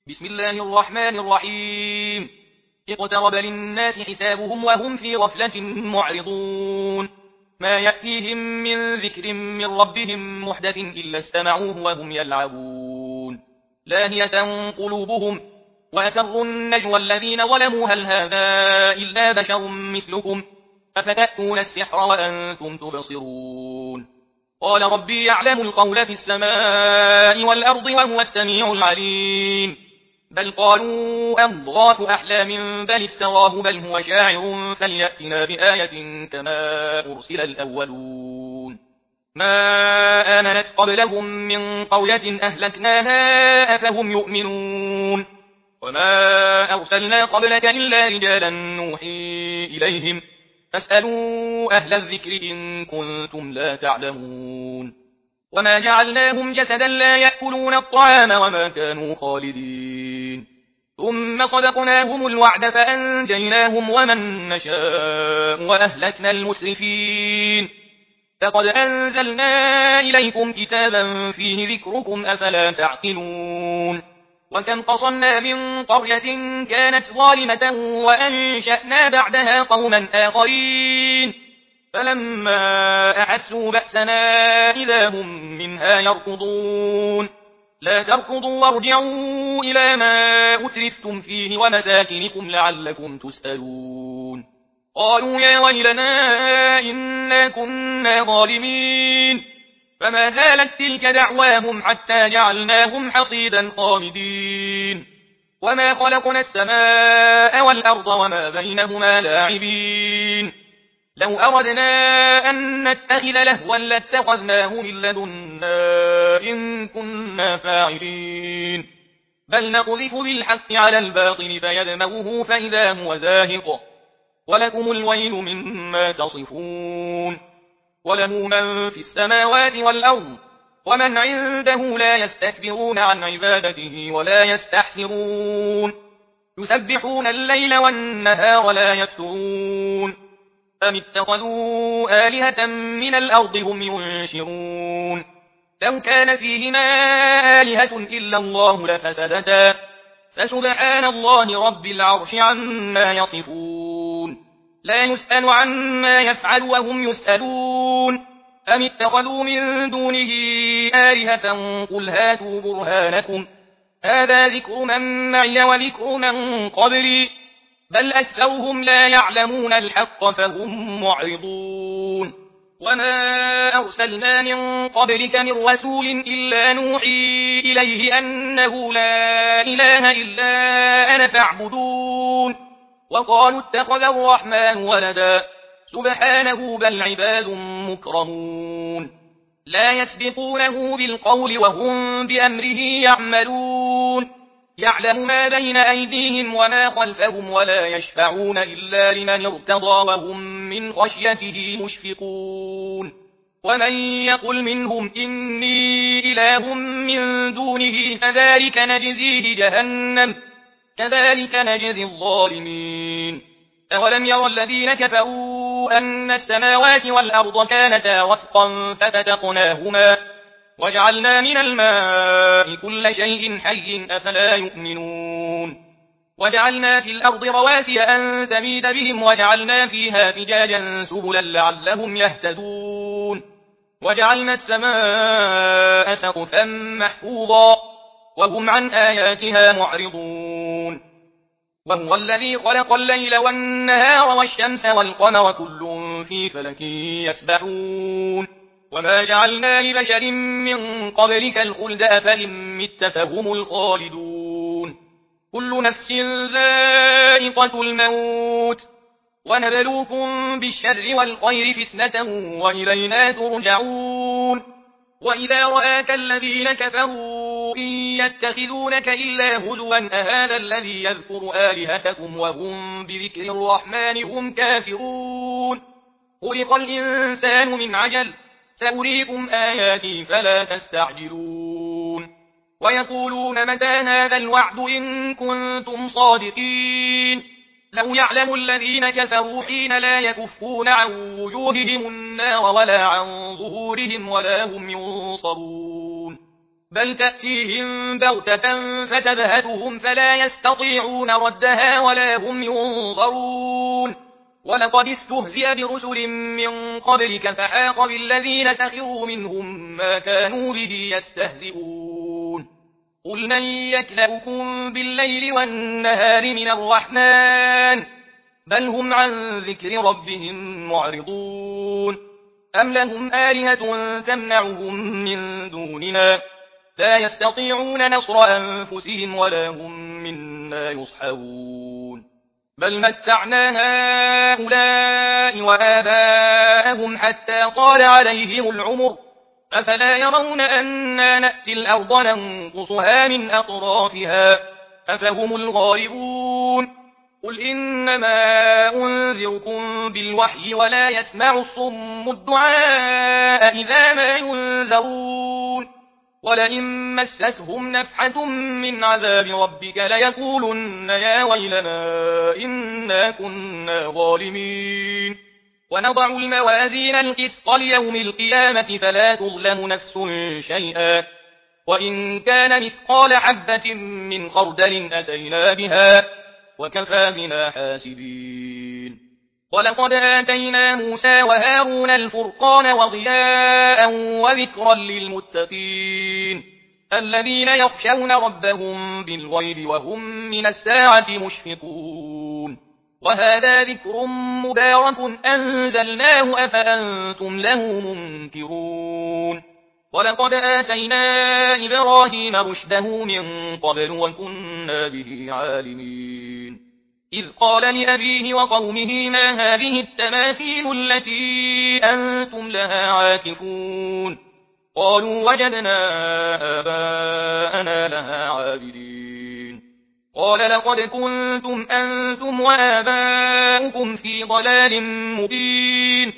بسم الله الرحمن الرحيم. اقترب للناس حسابهم وهم في غفلة معرضون. ما يأتيهم من ذكر من ربهم محدث إلا استمعوه وهم يلعبون. لاهية قلوبهم وأسروا النجوى الذين ظلموا هل هذا إلا بشر مثلكم أفتأتون السحر وأنتم تبصرون. قال ربي يعلم القول في السماء والأرض وهو السميع العليم. بل قالوا أضغاث أحلام بل افتراه بل هو شاعر فليأتنا بآية كما أرسل الأولون. ما آمنت قبلهم من قرية أهلكناها أفهم يؤمنون. وما أرسلنا قبلك إلا رجالا نوحي إليهم فاسألوا أهل الذكر إن كنتم لا تعلمون. وما جعلناهم جسدا لا يأكلون الطعام وما كانوا خالدين. ثم صدقناهم الوعد فأنجيناهم ومن نشاء وأهلكنا المسرفين. فقد أنزلنا إليكم كتابا فيه ذكركم أفلا تعقلون. وكم قصمنا من قرية كانت ظالمة وأنشأنا بعدها قوما آخرين فلما أحسوا بأسنا إذا هم منها يركضون. لا تركضوا وارجعوا إلى ما أترفتم فيه ومساكنكم لعلكم تسألون. قالوا يا ويلنا إنا كنا ظالمين. فما زالت تلك دعواهم حتى جعلناهم حصيدا خامدين. وما خلقنا السماء والأرض وما بينهما لاعبين. لو أردنا أن نتخذ لهوا لاتخذناه من لدنا إن كنا فاعلين. بل نقذف بالحق على الباطل فيدمغه فإذا هو زاهق. ولكم الويل مما تصفون. وله من في السماوات والأرض ومن عنده لا يستكبرون عن عبادته ولا يستحسرون. يسبحون الليل والنهار لا يفترون. أم اتخذوا آلهة من الأرض هم ينشرون. لو كان فيهما آلهة إلا الله لفسدتا فسبحان الله رب العرش عما يصفون. لا يسأل عما يفعل وهم يسألون. أم اتخذوا من دونه آلهة قل هاتوا برهانكم هذا ذكر من معي وذكر من قبلي بل أكثرهم لا يعلمون الحق فهم معرضون. وما أرسلنا من قبلك من رسول إلا نوحي إليه أنه لا إله إلا أنا فاعبدون. وقالوا اتخذ الرحمن ولدا سبحانه بل عباد مكرمون. لا يسبقونه بالقول وهم بأمره يعملون. يعلم ما بين أيديهم وما خلفهم ولا يشفعون إلا لمن ارتضى وهم من خشيته مشفقون. ومن يقل منهم إني إله من دونه فذلك نجزيه جهنم كذلك نجزي الظالمين. أولم يرى الذين كفروا أن السماوات والأرض كانتا رتقا ففتقناهما وجعلنا من الماء كل شيء حي أفلا يؤمنون. وجعلنا في الأرض رواسي أن تميد بهم وجعلنا فيها فجاجا سبلا لعلهم يهتدون. وجعلنا السماء سقفا محفوظا وهم عن آياتها معرضون. وهو الذي خلق الليل والنهار والشمس والقمر كل في فلك يسبحون. وما جعلنا لبشر من قبلك الخلد أفإن مت فهم الخالدون. كل نفس ذائقة الموت ونبلوكم بالشر والخير فتنة وإلينا ترجعون. وإذا رآك الذين كفروا إن يتخذونك إلا هزوا أهذا الذي يذكر آلهتكم وهم بذكر الرحمن هم كافرون. خلق الإنسان من عجل سأريكم آياتي فلا تستعجلون. ويقولون متى هذا الوعد إن كنتم صادقين. لو يعلم الذين كفروا حين لا يكفون عن وجوههم النار ولا عن ظهورهم ولا هم ينصرون. بل تأتيهم بغتة فتبهتهم فلا يستطيعون ردها ولا هم ينظرون ولقد استهزئ برسل من قبلك فحاق بالذين سخروا منهم ما كانوا به يستهزئون قل من يكلؤكم بالليل والنهار من الرحمن بل هم عن ذكر ربهم معرضون أم لهم آلهة تمنعهم من دوننا لا يستطيعون نصر أنفسهم ولا هم منا يصحبون بل متعنا هؤلاء وآباءهم حتى طال عليهم العمر أفلا يرون أنا نأتي الأرض ننقصها من أطرافها أفهم الغالبون قل إنما أنذركم بالوحي ولا يسمع الصم الدعاء إذا ما ينذرون ولئن مستهم نفحة من عذاب ربك ليقولن يا ويلنا إنا كنا ظالمين ونضع الموازين القسط ليوم القيامة فلا تظلم نفس شيئا وإن كان مثقال حبة من خردل أتينا بها وكفى بنا حاسبين ولقد آتينا موسى وهارون الفرقان وضياء وذكرا للمتقين الذين يخشون ربهم بالغيب وهم من الساعة مشفقون وهذا ذكر مبارك أنزلناه أفأنتم له منكرون ولقد آتينا إبراهيم رشده من قبل وكنا به عالمين إذ قال لأبيه وقومه ما هذه التماثيل التي أنتم لها عاكفون قالوا وجدنا آباءنا لها عابدين قال لقد كنتم أنتم وآباؤكم في ضلال مبين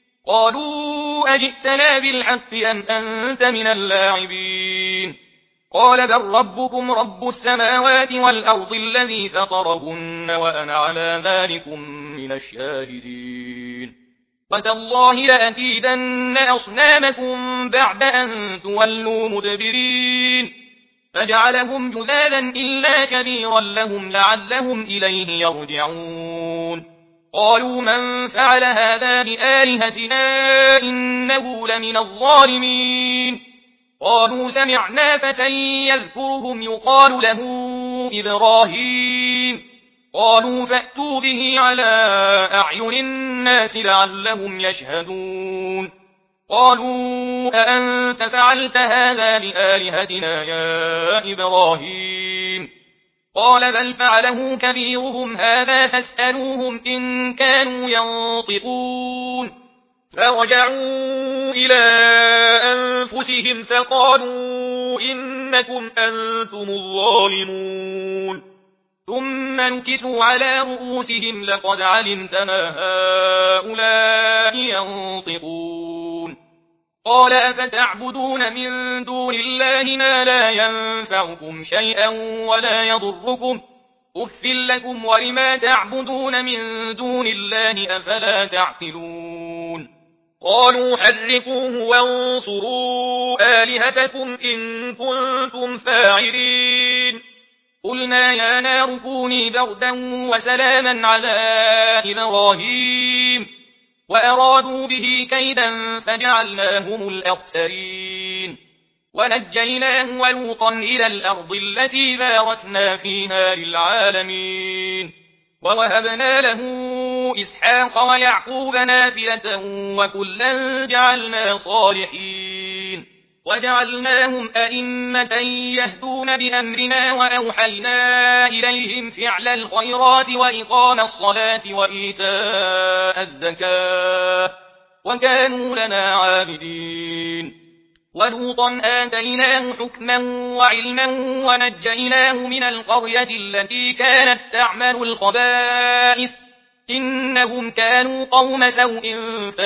قالوا أجئتنا بالحق أم أنت من اللاعبين قال بل ربكم رب السماوات والأرض الذي فطرهن وأنا على ذلكم من الشاهدين وتالله لأكيدن أصنامكم بعد أن تولوا مدبرين فجعلهم جذاذا إلا كبيرا لهم لعلهم إليه يرجعون قالوا من فعل هذا بآلهتنا إنه لمن الظالمين قالوا سمعنا فتى يذكرهم يقال له إبراهيم قالوا فأتوا به على أعين الناس لعلهم يشهدون قالوا أأنت فعلت هذا بآلهتنا يا إبراهيم قال بل فعله كبيرهم هذا فاسألوهم إن كانوا ينطقون فرجعوا إلى أنفسهم فقالوا إنكم أنتم الظالمون ثم نكسوا على رؤوسهم لقد علمت ما هؤلاء ينطقون قال أفتعبدون من دون الله ما لا ينفعكم شيئا ولا يضركم أف لكم ولما تعبدون من دون الله أفلا تعقلون قالوا حرقوه وانصروا آلهتكم إن كنتم فاعلين قلنا يا نار كوني بردا وسلاما على إبراهيم وأرادوا به كيدا فجعلناهم الأخسرين ونجيناه ولوطا إلى الأرض التي باركنا فيها للعالمين ووهبنا له إسحاق ويعقوب نافلة وكلا جعلنا صالحين وجعلناهم أئمة يهدون بأمرنا وأوحينا إليهم فعل الخيرات وإقام الصلاة وإيتاء الزكاة وكانوا لنا عابدين ولوطا آتيناه حكما وعلما ونجيناه من القرية التي كانت تعمل الخبائث إنهم كانوا قوم سوء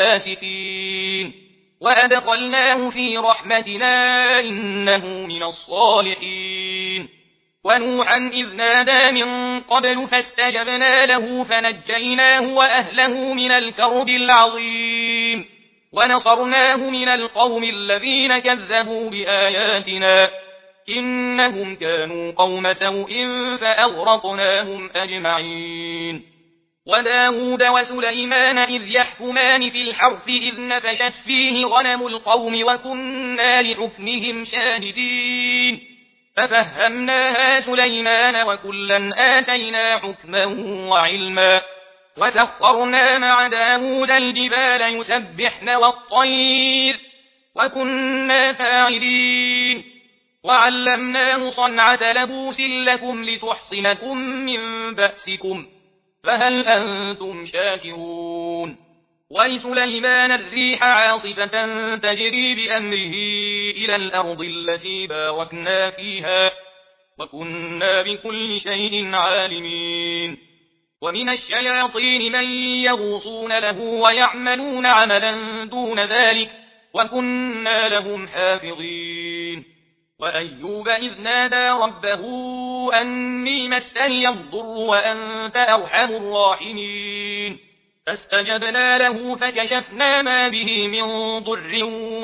فاسقين وأدخلناه في رحمتنا إنه من الصالحين ونوحا إذ نادى من قبل فاستجبنا له فنجيناه وأهله من الكرب العظيم ونصرناه من القوم الذين كذبوا بآياتنا إنهم كانوا قوم سوء فأغرقناهم أجمعين وداود وسليمان إذ يحكمان في الحرث إذ نفشت فيه غنم القوم وكنا لحكمهم شاهدين ففهمناها سليمان وكلا آتينا حكما وعلما وسخرنا مع داود الجبال يسبحن والطير وكنا فاعلين وعلمناه صنعة لبوس لكم لتحصنكم من بأسكم فهل أنتم شاكرون ولسليمان الريح عاصفة تجري بأمره إلى الأرض التي باركنا فيها وكنا بكل شيء عالمين ومن الشياطين من يغوصون له ويعملون عملا دون ذلك وكنا لهم حافظين وأيوب إذ نادى ربه أني مسني الضر وأنت أرحم الراحمين فاستجبنا له فكشفنا ما به من ضر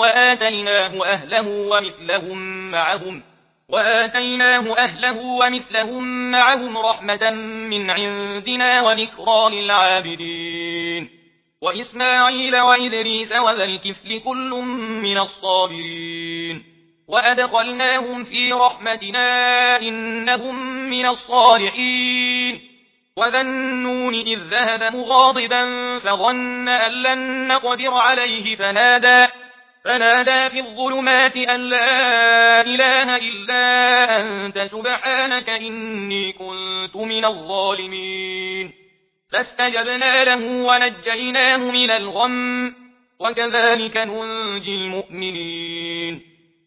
وآتيناه أهله ومثلهم معهم رحمة من عندنا وذكرى للعابدين وإسماعيل وإدريس وذا الكفل كل من الصابرين وأدخلناهم في رحمتنا إنهم من الصالحين وذا النون إذ ذهب مغاضبا فظن أن لن نقدر عليه فنادى في الظلمات أن لا إله إلا أنت سبحانك إني كنت من الظالمين فاستجبنا له ونجيناه من الغم وكذلك ننجي المؤمنين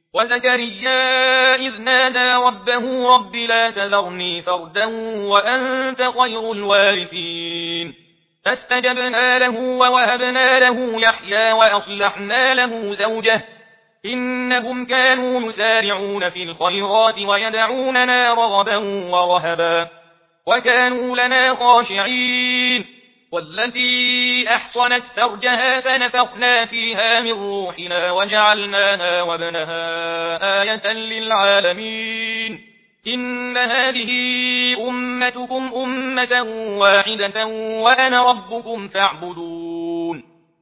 وزكريا إذ نادى ربه رب لا تذرني فردا وأنت خير الوارثين فاستجبنا له ووهبنا له يحيى وأصلحنا له زوجه إنهم كانوا يسارعون في الخيرات ويدعوننا رغبا ورهبا وكانوا لنا خاشعين والتي أحصنت فرجها فنفخنا فيها من روحنا وجعلناها وابنها آية للعالمين إن هذه أمتكم أمة واحدة وأنا ربكم فاعبدون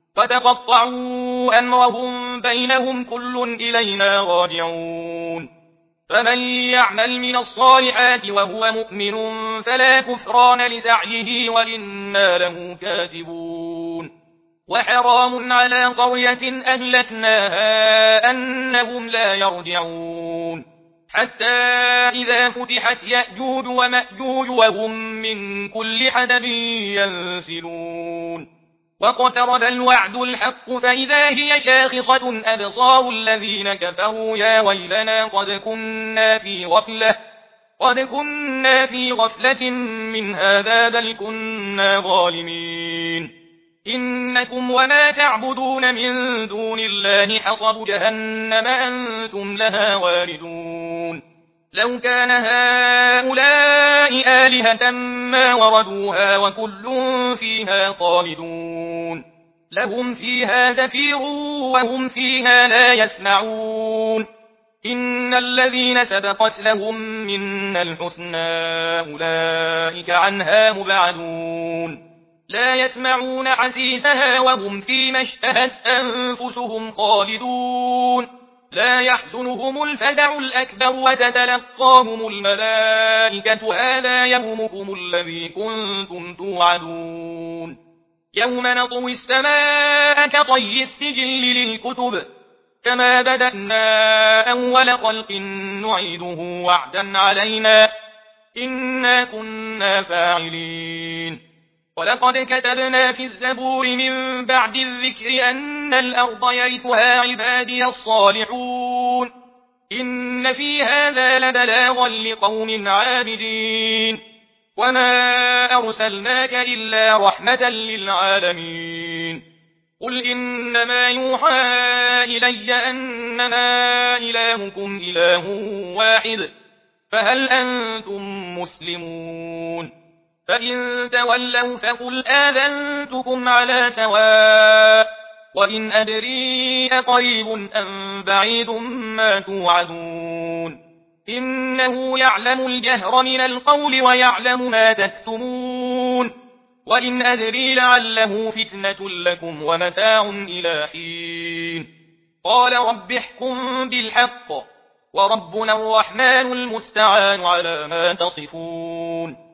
فتقطعوا أمرهم بينهم كل إلينا راجعون فمن يعمل من الصالحات وهو مؤمن فلا كفران لسعيه وإنا له كاتبون وحرام على قرية أهلكناها أنهم لا يرجعون حتى إذا فتحت يأجوج ومأجوج وهم من كل حدب ينسلون واقترب الوعد الحق فإذا هي شاخصة أبصار الذين كفروا يا ويلنا قد كنا في غفلة من هذا بل كنا ظالمين إنكم وما تعبدون من دون الله حصب جهنم أنتم لها واردون لو كان هؤلاء آلهة ما وردوها وكل فيها خالدون لهم فيها زفير وهم فيها لا يسمعون إن الذين سبقت لهم منا الحسنى أولئك عنها مبعدون لا يسمعون حسيسها وهم فيما اشتهت أنفسهم خالدون لا يحزنهم الفزع الأكبر وتتلقاهم الملائكة هذا يومكم الذي كنتم توعدون يوم نطوي السماء كطي السجل للكتب كما بدأنا أول خلق نعيده وعدا علينا إنا كنا فاعلين ولقد كتبنا في الزبور من بعد الذكر أن الأرض يرثها عبادي الصالحون إن في هذا لبلاغا لقوم عابدين وما أرسلناك إلا رحمة للعالمين قل إنما يوحى إلي أنما إلهكم إله واحد فهل أنتم مسلمون فإن تولوا فقل آذنتكم على سواء وإن أدري أقريب أم بعيد ما توعدون إنه يعلم الجهر من القول ويعلم ما تكتمون وإن أدري لعله فتنة لكم ومتاع إلى حين قال رب احكم بالحق وربنا الرحمن المستعان على ما تصفون